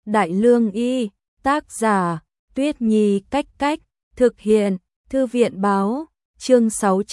Đại Lương Y, tác giả, Tuyết Nhi Cách Cách, thực hiện, Thư viện Báo, chương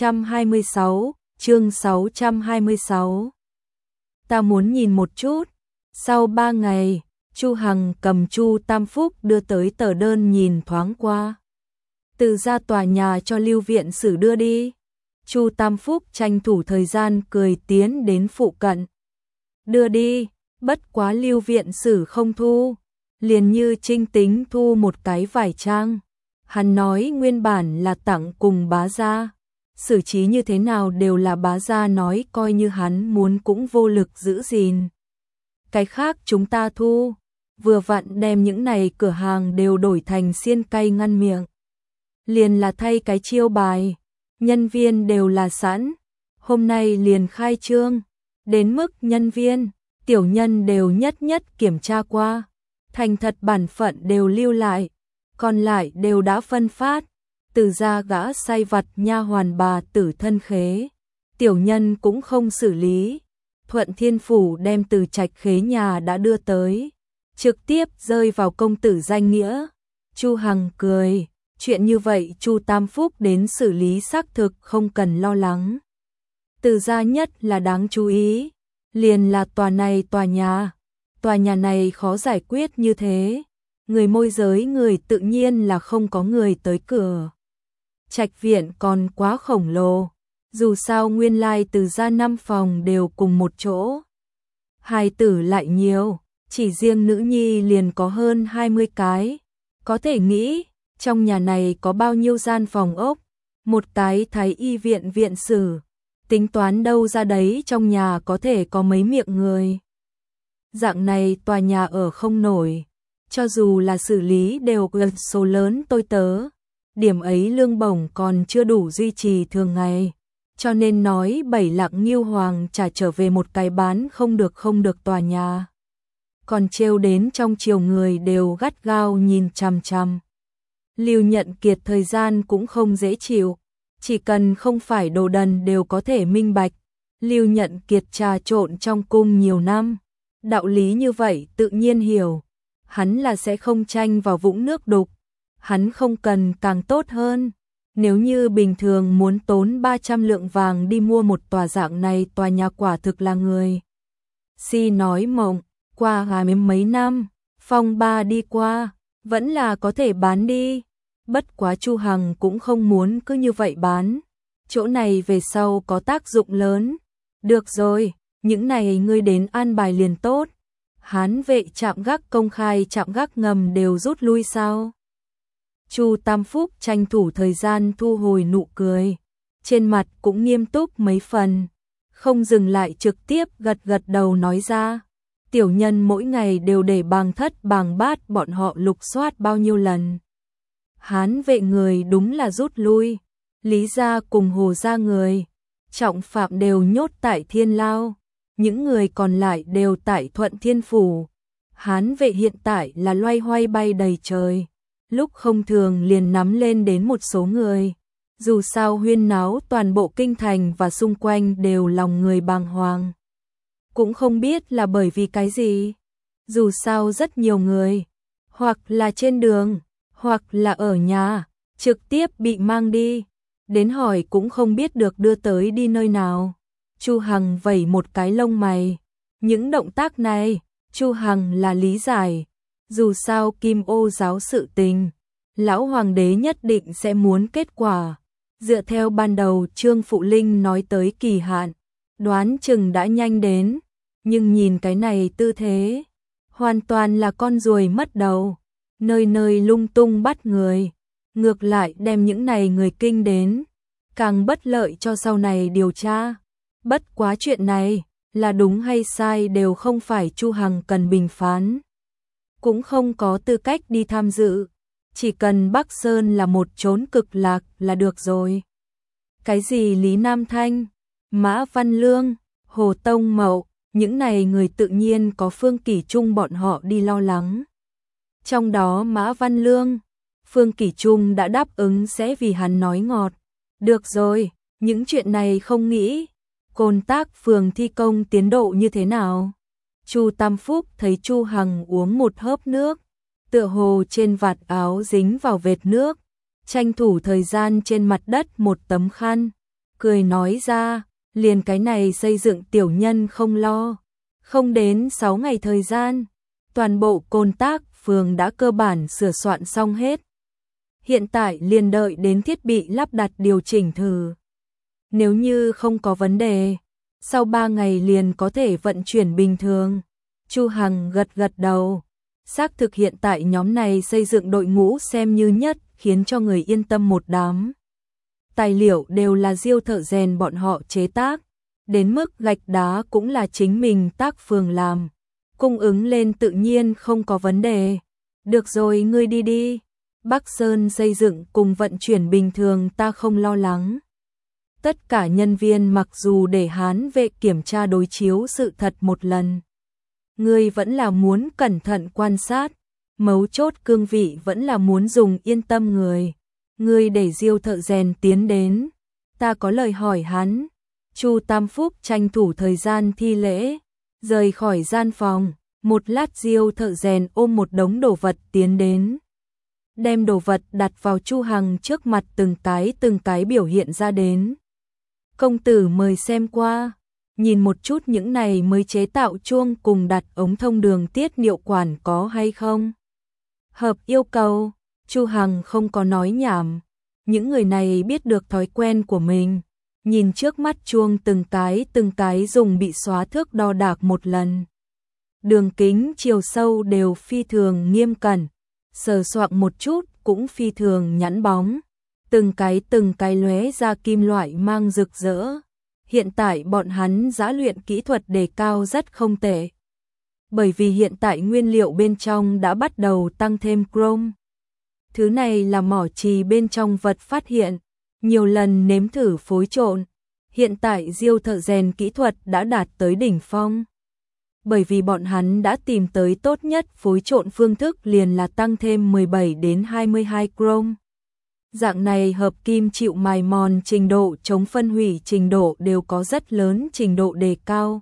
626. Ta muốn nhìn một chút. Sau 3 ngày, Chu Hằng cầm Chu Tam Phúc đưa tới tờ đơn nhìn thoáng qua. Từ ra tòa nhà cho Lưu Viện Sử đưa đi. Chu Tam Phúc tranh thủ thời gian cười tiến đến phụ cận. Đưa đi, bất quá Lưu Viện Sử không thu, liền như Trinh tính thu một cái vải trang. Hắn nói nguyên bản là tặng cùng bá gia, xử trí như thế nào đều là bá gia nói, coi như hắn muốn cũng vô lực giữ gìn. Cái khác chúng ta thu, vừa vặn đem những này cửa hàng đều đổi thành xiên cay ngăn miệng. Liền là thay cái chiêu bài, nhân viên đều là sẵn, hôm nay liền khai trương, đến mức nhân viên, tiểu nhân đều nhất nhất kiểm tra qua, thành thật bản phận đều lưu lại, còn lại đều đã phân phát, từ ra gã sai vặt nha hoàn bà tử thân khế, tiểu nhân cũng không xử lý. Thuận Thiên Phủ đem từ trạch khế nhà đã đưa tới, trực tiếp rơi vào công tử danh nghĩa. Chu Hằng cười, chuyện như vậy Chu Tam Phúc đến xử lý xác thực không cần lo lắng. Từ gia nhất là đáng chú ý, liền là tòa nhà này khó giải quyết như thế, người môi giới người tự nhiên là không có người tới cửa. Trạch viện còn quá khổng lồ, dù sao nguyên lai từ gia 5 phòng đều cùng một chỗ. Hài tử lại nhiều, chỉ riêng nữ nhi liền có hơn 20 cái. Có thể nghĩ, trong nhà này có bao nhiêu gian phòng ốc, một cái thái y viện viện sử, tính toán đâu ra đấy trong nhà có thể có mấy miệng người. Dạng này tòa nhà ở không nổi, cho dù là xử lý đều gần số lớn tôi tớ, điểm ấy lương bổng còn chưa đủ duy trì thường ngày. Cho nên nói Bảy Lạng Nghiêu Hoàng trả trở về một cái bán không được tòa nhà. Còn trêu đến trong triều người đều gắt gao nhìn chằm chằm. Lưu Nhận Kiệt thời gian cũng không dễ chịu, chỉ cần không phải đồ đần đều có thể minh bạch. Lưu Nhận Kiệt trà trộn trong cung nhiều năm, đạo lý như vậy tự nhiên hiểu. Hắn là sẽ không tranh vào vũng nước đục, hắn không cần càng tốt hơn. Nếu như bình thường muốn tốn 300 lượng vàng đi mua một tòa dạng này tòa nhà quả thực là người si nói mộng. Qua mấy năm, phong ba đi qua, vẫn là có thể bán đi. Bất quá Chu Hằng cũng không muốn cứ như vậy bán. Chỗ này về sau có tác dụng lớn. Được rồi, những này ngươi đến an bài liền tốt. Hán vệ trạm gác công khai trạm gác ngầm đều rút lui sao? Chu Tam Phúc tranh thủ thời gian thu hồi nụ cười, trên mặt cũng nghiêm túc mấy phần, không dừng lại trực tiếp gật đầu nói ra. Tiểu nhân mỗi ngày đều để bàng thất bàng bát bọn họ lục soát bao nhiêu lần. Hán vệ người đúng là rút lui, Lý gia cùng Hồ gia người, trọng phạm đều nhốt tại Thiên Lao, những người còn lại đều tại Thuận Thiên Phủ. Hán vệ hiện tại là loay hoay bay đầy trời, lúc không thường liền nắm lên đến một số người. Dù sao huyên náo toàn bộ kinh thành và xung quanh đều lòng người bàng hoàng. Cũng không biết là bởi vì cái gì. Dù sao rất nhiều người, hoặc là trên đường, hoặc là ở nhà, trực tiếp bị mang đi. Đến hỏi cũng không biết được đưa tới đi nơi nào. Chu Hằng vẩy một cái lông mày. Những động tác này, Chu Hằng là lý giải. Dù sao Kim Ô giáo sự tình, lão hoàng đế nhất định sẽ muốn kết quả. Dựa theo ban đầu Trương Phụ Linh nói tới kỳ hạn, đoán chừng đã nhanh đến. Nhưng nhìn cái này tư thế, hoàn toàn là con ruồi mất đầu, nơi nơi lung tung bắt người, ngược lại đem những này người kinh đến, càng bất lợi cho sau này điều tra. Bất quá chuyện này, là đúng hay sai đều không phải Chu Hằng cần bình phán, cũng không có tư cách đi tham dự, chỉ cần Bắc Sơn là một chốn cực lạc là được rồi. Cái gì Lý Nam Thanh, Mã Văn Lương, Hồ Tông Mậu, những này người tự nhiên có Phương Kỷ Trung bọn họ đi lo lắng. Trong đó Mã Văn Lương, Phương Kỷ Trung đã đáp ứng sẽ vì hắn nói ngọt. Được rồi, những chuyện này không nghĩ. Công tác phường thi công tiến độ như thế nào? Chu Tam Phúc thấy Chu Hằng uống một hớp nước, tựa hồ trên vạt áo dính vào vệt nước, tranh thủ thời gian trên mặt đất một tấm khăn, cười nói ra, liền cái này xây dựng tiểu nhân không lo, không đến 6 ngày thời gian, toàn bộ Côn Tác phường đã cơ bản sửa soạn xong hết. Hiện tại liền đợi đến thiết bị lắp đặt điều chỉnh thử. Nếu như không có vấn đề, sau 3 ngày liền có thể vận chuyển bình thường. Chu Hằng gật gật đầu. Xác thực hiện tại nhóm này xây dựng đội ngũ xem như nhất, khiến cho người yên tâm một đám. Tài liệu đều là Diêu thợ rèn bọn họ chế tác, đến mức gạch đá cũng là chính mình Tác phường làm. Cung ứng lên tự nhiên không có vấn đề. Được rồi, ngươi đi đi. Bắc Sơn xây dựng cùng vận chuyển bình thường ta không lo lắng. Tất cả nhân viên mặc dù để Hán vệ kiểm tra đối chiếu sự thật một lần. Ngươi vẫn là muốn cẩn thận quan sát, mấu chốt cương vị vẫn là muốn dùng yên tâm người. Ngươi để Diêu thợ rèn tiến đến, ta có lời hỏi hắn. Chu Tam Phúc tranh thủ thời gian thi lễ, rời khỏi gian phòng, một lát Diêu thợ rèn ôm một đống đồ vật tiến đến. Đem đồ vật đặt vào Chu Hằng trước mặt từng cái biểu hiện ra đến. Công tử mời xem qua, nhìn một chút những này mới chế tạo chuông cùng đặt ống thông đường tiết niệu quản có hay không. Hợp yêu cầu, Chu Hằng không có nói nhảm, những người này biết được thói quen của mình, nhìn trước mắt chuông từng cái dùng bị xóa thước đo đạc một lần. Đường kính chiều sâu đều phi thường nghiêm cẩn, sờ soạng một chút cũng phi thường nhẵn bóng, từng cái lóe ra kim loại mang rực rỡ. Hiện tại bọn hắn giá luyện kỹ thuật đề cao rất không tệ. Bởi vì hiện tại nguyên liệu bên trong đã bắt đầu tăng thêm chrome. Thứ này là mỏ trì bên trong vật phát hiện, nhiều lần nếm thử phối trộn. Hiện tại Diêu thợ rèn kỹ thuật đã đạt tới đỉnh phong. Bởi vì bọn hắn đã tìm tới tốt nhất phối trộn phương thức liền là tăng thêm 17 đến 22 chrome. Dạng này hợp kim chịu mài mòn trình độ chống phân hủy trình độ đều có rất lớn trình độ đề cao.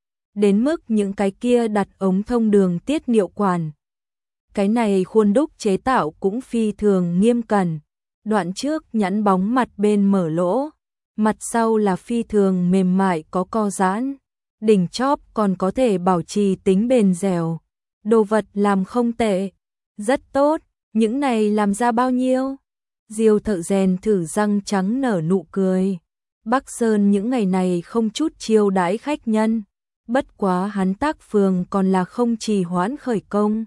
Đến mức những cái kia đặt ống thông đường tiết niệu quản. Cái này khuôn đúc chế tạo cũng phi thường nghiêm cẩn. Đoạn trước nhẵn bóng mặt bên mở lỗ, mặt sau là phi thường mềm mại có co giãn. Đỉnh chóp còn có thể bảo trì tính bền dẻo. Đồ vật làm không tệ, rất tốt, những này làm ra bao nhiêu? Diêu thợ rèn thử răng trắng nở nụ cười. Bắc Sơn những ngày này không chút chiêu đãi khách nhân, bất quá hắn Tác phường còn là không trì hoãn khởi công.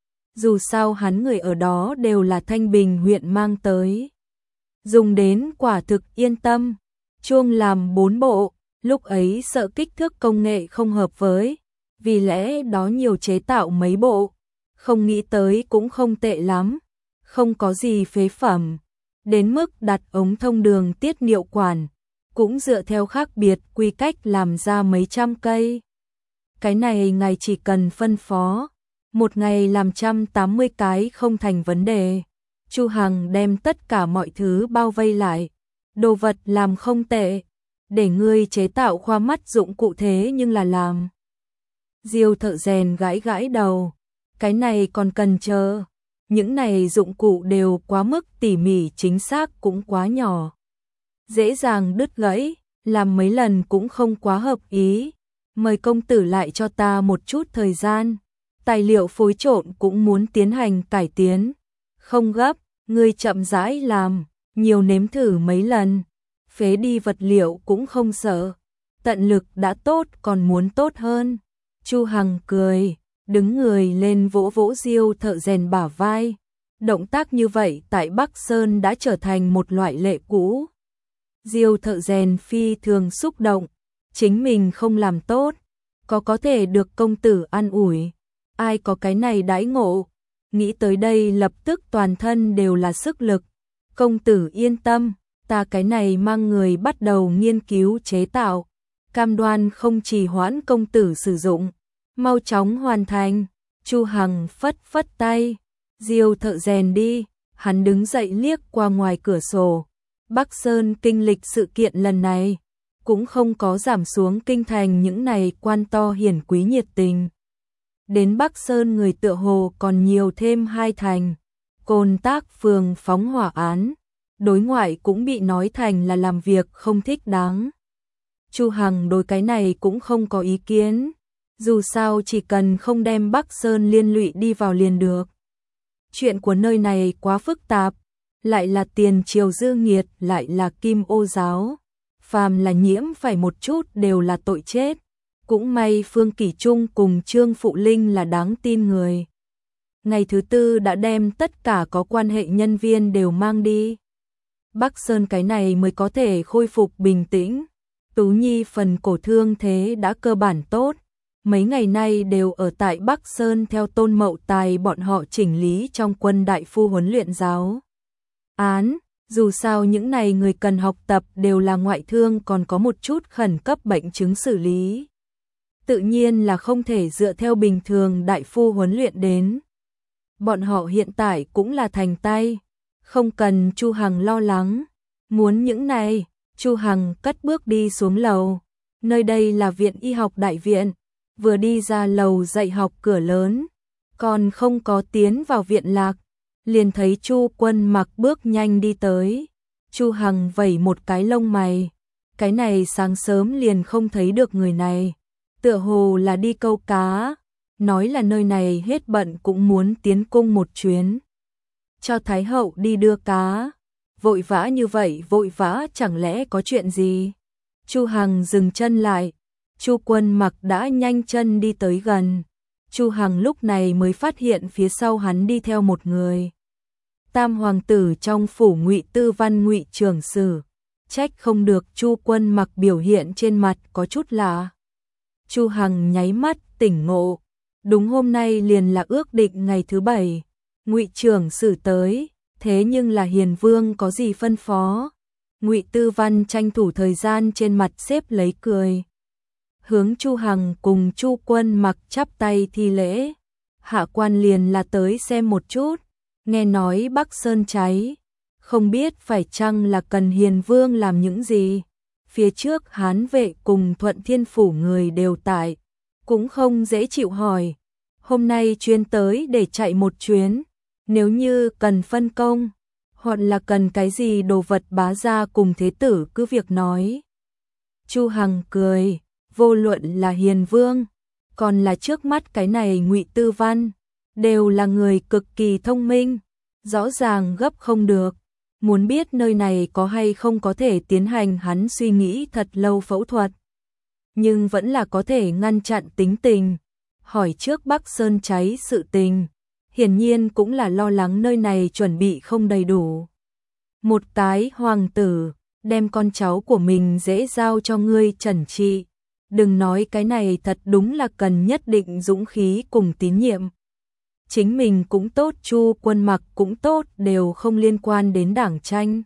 Dù sao hắn người ở đó đều là Thanh Bình huyện mang tới. Dùng đến quả thực yên tâm. Chuông làm 4 bộ, lúc ấy sợ kích thước công nghệ không hợp với, vì lẽ đó nhiều chế tạo mấy bộ, không nghĩ tới cũng không tệ lắm, không có gì phế phẩm. Đến mức đặt ống thông đường tiết niệu quản, cũng dựa theo khác biệt quy cách làm ra mấy trăm cây. Cái này ngài chỉ cần phân phó, một ngày làm 180 cái không thành vấn đề. Chu Hằng đem tất cả mọi thứ bao vây lại, đồ vật làm không tệ, để ngươi chế tạo khoa mắt dụng cụ thế nhưng là làm. Diêu thợ rèn gãi gãi đầu, cái này còn cần chờ. Những này dụng cụ đều quá mức tỉ mỉ chính xác cũng quá nhỏ. Dễ dàng đứt gãy, làm mấy lần cũng không quá hợp ý. Mời công tử lại cho ta một chút thời gian. Tài liệu phối trộn cũng muốn tiến hành cải tiến. Không gấp, ngươi chậm rãi làm, nhiều nếm thử mấy lần. Phế đi vật liệu cũng không sợ. Tận lực đã tốt còn muốn tốt hơn. Chu Hằng cười. Đứng người lên vỗ vỗ Diêu thợ rèn bả vai. Động tác như vậy tại Bắc Sơn đã trở thành một loại lệ cũ. Diêu thợ rèn phi thường xúc động, chính mình không làm tốt, có thể được công tử an ủi, ai có cái này đãi ngộ. Nghĩ tới đây lập tức toàn thân đều là sức lực. Công tử yên tâm, ta cái này mang người bắt đầu nghiên cứu chế tạo, cam đoan không trì hoãn công tử sử dụng. Mau chóng hoàn thành. Chu Hằng phất phất tay. Diêu thợ rèn đi. Hắn đứng dậy liếc qua ngoài cửa sổ. Bắc Sơn kinh lịch sự kiện lần này cũng không có giảm xuống kinh thành những này quan to hiển quý nhiệt tình. Đến Bắc Sơn người tựa hồ còn nhiều thêm 2 thành. Côn Tác phường phóng hỏa án, đối ngoại cũng bị nói thành là làm việc không thích đáng. Chu Hằng đối cái này cũng không có ý kiến, dù sao chỉ cần không đem Bắc Sơn liên lụy đi vào liền được. Chuyện của nơi này quá phức tạp, lại là tiền triều dư nghiệt, lại là Kim Ô giáo, phàm là nhiễm phải một chút đều là tội chết. Cũng may Phương Kỷ Trung cùng Trương Phụ Linh là đáng tin người. Ngày thứ tư đã đem tất cả có quan hệ nhân viên đều mang đi. Bắc Sơn cái này mới có thể khôi phục bình tĩnh. Tú Nhi phần cổ thương thế đã cơ bản tốt. Mấy ngày nay đều ở tại Bắc Sơn theo Tôn Mậu Tài bọn họ chỉnh lý trong quân đại phu huấn luyện giáo án. Dù sao những này người cần học tập đều là ngoại thương, còn có một chút khẩn cấp bệnh chứng xử lý. Tự nhiên là không thể dựa theo bình thường đại phu huấn luyện đến. Bọn họ hiện tại cũng là thành tay, không cần Chu Hằng lo lắng. Muốn những này, Chu Hằng cất bước đi xuống lầu. Nơi đây là viện y học đại viện. Vừa đi ra lầu dạy học cửa lớn, còn không có tiến vào viện lạc, liền thấy Chu Quân Mặc bước nhanh đi tới. Chu Hằng vẩy một cái lông mày, cái này sáng sớm liền không thấy được người này, tựa hồ là đi câu cá, nói là nơi này hết bận cũng muốn tiến cung một chuyến. Cho Thái hậu đi đưa cá, vội vã như vậy, vội vã chẳng lẽ có chuyện gì? Chu Hằng dừng chân lại, Chu Quân Mặc đã nhanh chân đi tới gần. Chu Hằng lúc này mới phát hiện phía sau hắn đi theo một người. Tam hoàng tử trong phủ Ngụy Tư Văn Ngụy trưởng sử. Trách không được Chu Quân Mặc biểu hiện trên mặt có chút lạ. Chu Hằng nháy mắt tỉnh ngộ, đúng hôm nay liền là ước định ngày thứ 7, Ngụy trưởng sử tới, thế nhưng là Hiền Vương có gì phân phó? Ngụy Tư Văn tranh thủ thời gian trên mặt xếp lấy cười, hướng Chu Hằng cùng Chu Quân Mặc chắp tay thi lễ. Hạ quan liền là tới xem một chút, nghe nói Bắc Sơn cháy, không biết phải chăng là cần Hiền Vương làm những gì. Phía trước Hán vệ cùng Thuận Thiên phủ người đều tại, cũng không dễ chịu hỏi. Hôm nay chuyên tới để chạy một chuyến, nếu như cần phân công, hoặc là cần cái gì đồ vật bá gia cùng thế tử cứ việc nói. Chu Hằng cười, vô luận là Hiền Vương, còn là trước mắt cái này Ngụy Tư Văn, đều là người cực kỳ thông minh, rõ ràng gấp không được. Muốn biết nơi này có hay không có thể tiến hành, hắn suy nghĩ thật lâu phẫu thuật, nhưng vẫn là có thể ngăn chặn tính tình. Hỏi trước Bắc Sơn cháy sự tình, hiển nhiên cũng là lo lắng nơi này chuẩn bị không đầy đủ. Một cái hoàng tử, đem con cháu của mình dễ giao cho ngươi trần trị. Đừng nói cái này, thật đúng là cần nhất định dũng khí cùng tín nhiệm. Chính mình cũng tốt, Chu Quân Mặc cũng tốt, đều không liên quan đến đảng tranh.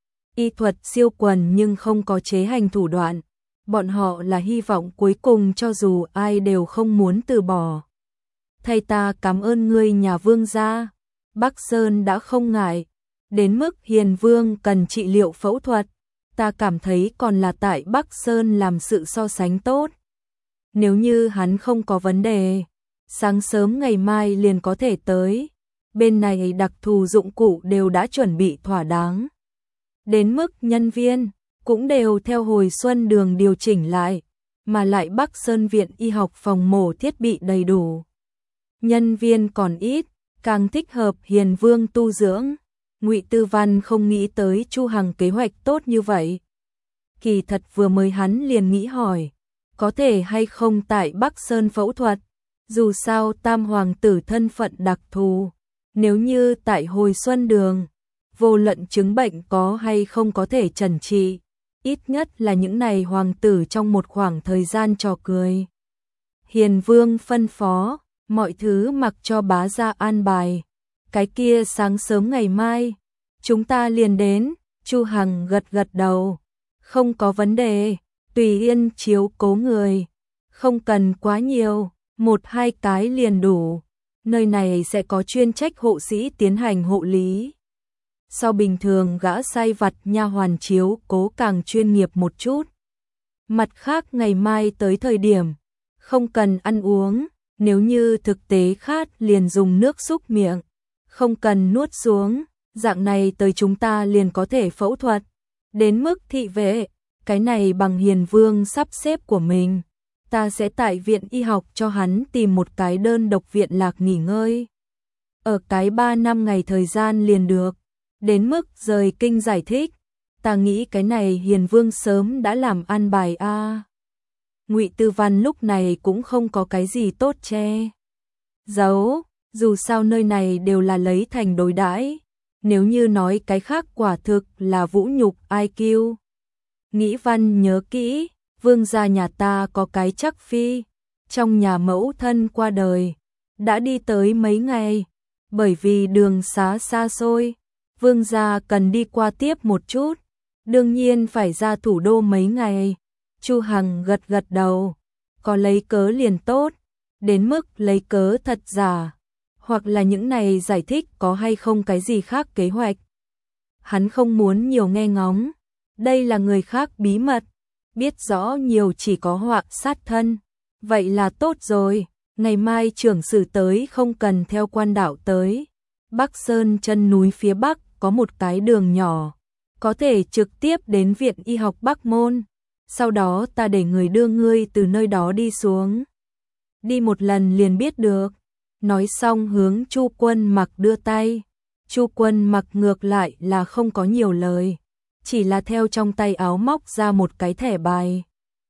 Y thuật siêu quần nhưng không có chế hành thủ đoạn. Bọn họ là hy vọng cuối cùng cho dù ai đều không muốn từ bỏ. Thầy ta cảm ơn ngươi nhà Vương gia. Bắc Sơn đã không ngại. Đến mức Hiền Vương cần trị liệu phẫu thuật, ta cảm thấy còn là tại Bắc Sơn làm sự so sánh tốt. Nếu như hắn không có vấn đề, sáng sớm ngày mai liền có thể tới. Bên này đặc thù dụng cụ đều đã chuẩn bị thỏa đáng. Đến mức nhân viên cũng đều theo hồi xuân đường điều chỉnh lại, mà lại Bắc Sơn viện y học phòng mổ thiết bị đầy đủ. Nhân viên còn ít, càng thích hợp Hiền Vương tu dưỡng. Ngụy Tư Văn không nghĩ tới Chu Hằng kế hoạch tốt như vậy. Kỳ thật vừa mới hắn liền nghĩ hỏi, có thể hay không tại Bắc Sơn phẫu thuật, dù sao tam hoàng tử thân phận đặc thù, nếu như tại hồi xuân đường, vô luận chứng bệnh có hay không có thể chẩn trị, ít nhất là những này hoàng tử trong một khoảng thời gian trò cười. Hiền Vương phân phó, mọi thứ mặc cho bá gia an bài. Cái kia sáng sớm ngày mai, chúng ta liền đến. Chu Hằng gật gật đầu, không có vấn đề, tùy yên chiếu cố người, không cần quá nhiều, 1-2 cái liền đủ. Nơi này sẽ có chuyên trách hộ sĩ tiến hành hộ lý. Sau bình thường gã sai vặt nha hoàn chiếu cố càng chuyên nghiệp một chút. Mặt khác ngày mai tới thời điểm, không cần ăn uống, Nếu như thực tế khát liền dùng nước súc miệng, không cần nuốt xuống, dạng này tới chúng ta liền có thể phẫu thuật. Đến mức thị vệ, cái này bằng Hiền Vương sắp xếp của mình, ta sẽ tại viện y học cho hắn tìm một cái đơn độc viện lạc nghỉ ngơi. Ở cái 3 năm ngày thời gian liền được, đến mức rời kinh giải thích, ta nghĩ cái này Hiền Vương sớm đã làm an bài a. Ngụy Tư Văn lúc này cũng không có cái gì tốt che giấu, dù sao nơi này đều là lấy thành đối đãi, nếu như nói cái khác quả thực là vũ nhục IQ. Nghĩ Văn nhớ kỹ, vương gia nhà ta có cái chắc phi, trong nhà mẫu thân qua đời, đã đi tới mấy ngày, bởi vì đường xá xa xôi, vương gia cần đi qua tiếp một chút, đương nhiên phải ra thủ đô mấy ngày. Chu Hằng gật gật đầu, có lấy cớ liền tốt, đến mức lấy cớ thật giả, hoặc là những này giải thích có hay không cái gì khác kế hoạch. Hắn không muốn nhiều nghe ngóng, đây là người khác bí mật, biết rõ nhiều chỉ có họa sát thân. Vậy là tốt rồi, ngày mai trưởng sử tới không cần theo quan đạo tới. Bắc Sơn chân núi phía bắc có một cái đường nhỏ, có thể trực tiếp đến viện y học Bắc Môn. Sau đó ta để người đưa ngươi từ nơi đó đi xuống. Đi một lần liền biết được. Nói xong hướng Chu Quân Mặc đưa tay. Chu Quân Mặc ngược lại là không có nhiều lời, chỉ là theo trong tay áo móc ra một cái thẻ bài.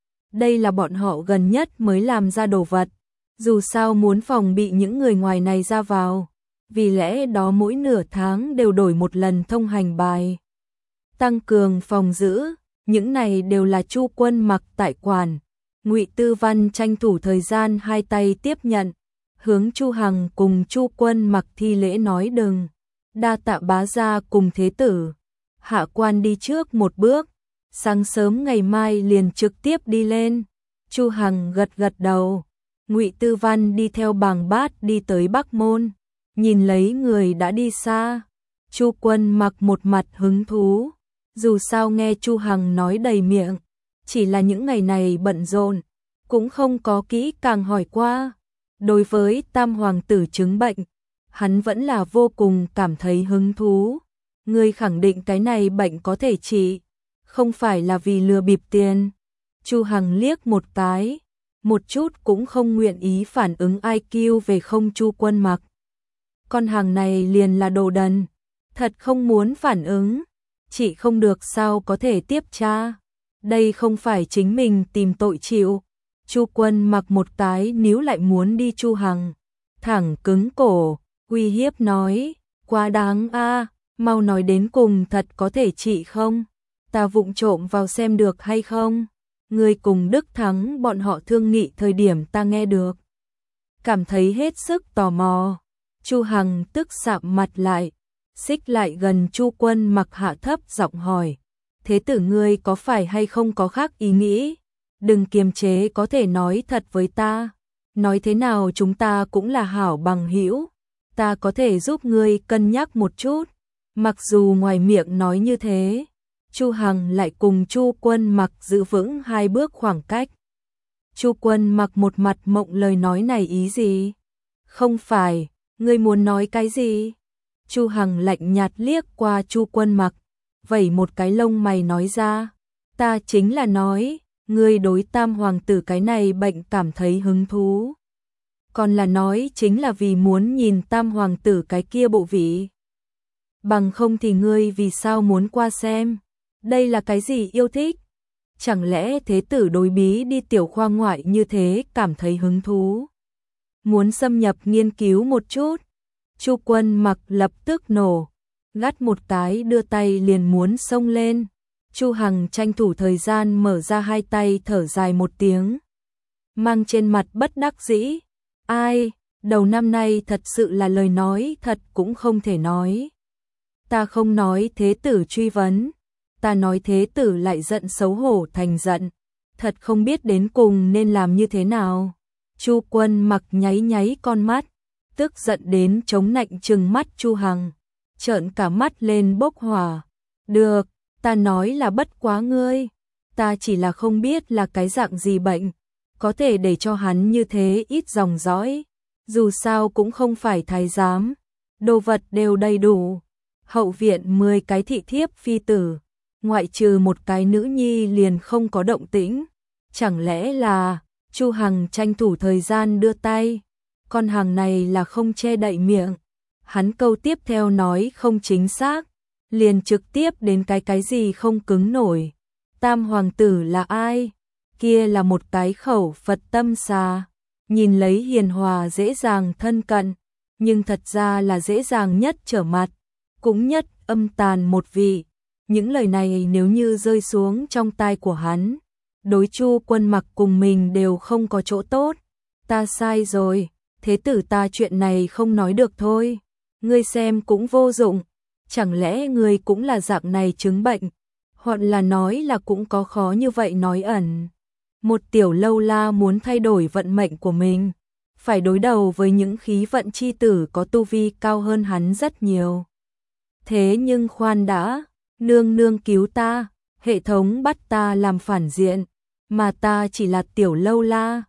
Đây là bọn họ gần nhất mới làm ra đồ vật, dù sao muốn phòng bị những người ngoài này ra vào, vì lẽ đó mỗi nửa tháng đều đổi một lần thông hành bài. Tăng cường phòng giữ, những này đều là Chu Quân Mặc tại quản. Ngụy Tư Văn tranh thủ thời gian hai tay tiếp nhận, hướng Chu Hằng cùng Chu Quân Mặc thi lễ nói đừng. Đa tạ bá gia cùng thế tử. Hạ quan đi trước một bước, sáng sớm ngày mai liền trực tiếp đi lên. Chu Hằng gật gật đầu. Ngụy Tư Văn đi theo Bàng Bát đi tới Bắc Môn, nhìn lấy người đã đi xa. Chu Quân Mặc một mặt hứng thú, dù sao nghe Chu Hằng nói đầy miệng, chỉ là những ngày này bận rộn, cũng không có kỹ càng hỏi qua. Đối với Tam hoàng tử chứng bệnh, hắn vẫn là vô cùng cảm thấy hứng thú. Ngươi khẳng định cái này bệnh có thể trị, không phải là vì lừa bịp tiền. Chu Hằng liếc một cái, một chút cũng không nguyện ý phản ứng IQ về không Chu Quân Mặc. Con hàng này liền là đồ đần, thật không muốn phản ứng, chỉ không được sao có thể tiếp tra. Đây không phải chính mình tìm tội chịu. Chu Quân Mặc một cái níu lại muốn đi Chu Hằng, thẳng cứng cổ, uy hiếp nói, quá đáng a, mau nói đến cùng thật có thể trị không? Ta vụng trộm vào xem được hay không? Ngươi cùng Đức Thắng bọn họ thương nghị thời điểm ta nghe được, cảm thấy hết sức tò mò. Chu Hằng tức sạm mặt lại, xích lại gần Chu Quân Mặc hạ thấp giọng hỏi, thế tử ngươi có phải hay không có khác ý nghĩ? Đừng kiềm chế, có thể nói thật với ta. Nói thế nào chúng ta cũng là hảo bằng hữu, ta có thể giúp ngươi cân nhắc một chút. Mặc dù ngoài miệng nói như thế, Chu Hằng lại cùng Chu Quân Mặc giữ vững hai bước khoảng cách. Chu Quân Mặc một mặt mộng, lời nói này ý gì? Không phải, ngươi muốn nói cái gì? Chu Hằng lạnh nhạt liếc qua Chu Quân Mặc, vẩy một cái lông mày nói ra, ta chính là nói, ngươi đối Tam hoàng tử cái này bệnh cảm thấy hứng thú. Còn là nói chính là vì muốn nhìn Tam hoàng tử cái kia bộ vị. Bằng không thì ngươi vì sao muốn qua xem? Đây là cái gì yêu thích? Chẳng lẽ thế tử đối bí đi tiểu khoa ngoại như thế cảm thấy hứng thú? Muốn xâm nhập nghiên cứu một chút? Chu Quân Mặc lập tức nổ, gắt một cái đưa tay liền muốn xông lên. Chu Hằng tranh thủ thời gian mở ra hai tay thở dài một tiếng, mang trên mặt bất đắc dĩ. Ai, đầu năm nay thật sự là lời nói thật cũng không thể nói. Ta không nói thế tử truy vấn, ta nói thế tử lại giận xấu hổ thành giận, thật không biết đến cùng nên làm như thế nào. Chu Quân Mặc nháy nháy con mắt, tức giận đến chống nạnh trừng mắt Chu Hằng, trợn cả mắt lên bốc hỏa. Được, ta nói là bất quá ngươi, ta chỉ là không biết là cái dạng gì bệnh, có thể để cho hắn như thế ít dòng dõi, dù sao cũng không phải thái giám, đồ vật đều đầy đủ. Hậu viện 10 cái thị thiếp phi tử, ngoại trừ một cái nữ nhi liền không có động tĩnh, chẳng lẽ là Chu Hằng tranh thủ thời gian đưa tay, con hàng này là không che đậy miệng. Hắn câu tiếp theo nói không chính xác, liền trực tiếp đến cái gì không cứng nổi. Tam hoàng tử là ai? Kia là một cái khẩu Phật tâm xà, nhìn lấy hiền hòa dễ dàng thân cận, nhưng thật ra là dễ dàng nhất trở mặt, cũng nhất âm tàn một vị. Những lời này nếu như rơi xuống trong tai của hắn, đối Chu Quân Mặc cùng mình đều không có chỗ tốt. Ta sai rồi, thế tử ta chuyện này không nói được thôi. Ngươi xem cũng vô dụng, chẳng lẽ ngươi cũng là dạng này chứng bệnh, hoặc là nói là cũng có khó như vậy nói ẩn. Một tiểu lâu la muốn thay đổi vận mệnh của mình, phải đối đầu với những khí vận chi tử có tu vi cao hơn hắn rất nhiều. Thế nhưng khoan đã, nương nương cứu ta, hệ thống bắt ta làm phản diện, mà ta chỉ là tiểu lâu la,